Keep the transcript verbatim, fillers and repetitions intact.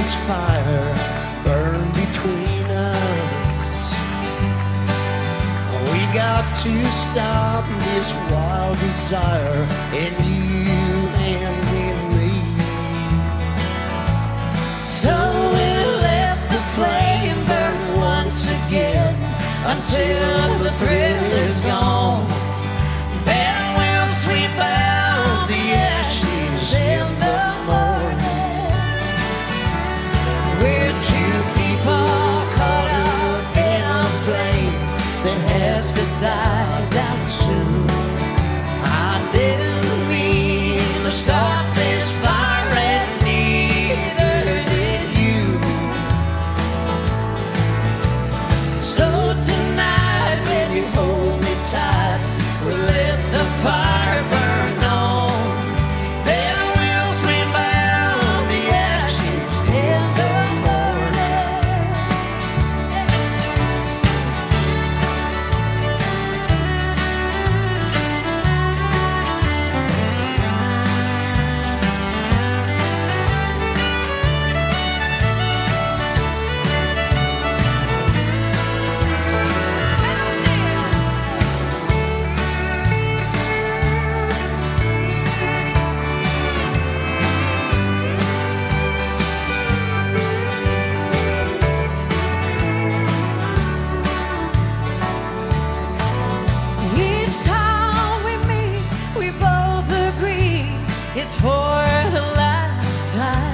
this fire burn between us. We got to stop this wild desire in you and in me. So we'll let the flame burn once again until the thrill is gone. Then we'll sweep out the ashes in the morning. We're two people caught up in a flame that has to die down soon. I didn't mean to start this fire, and neither did you. So tonight, when you hold me tight, we'll let the fire burn on. Then we'll swim out the ashes in the morning. Each time we meet, we both agree it's for the last time.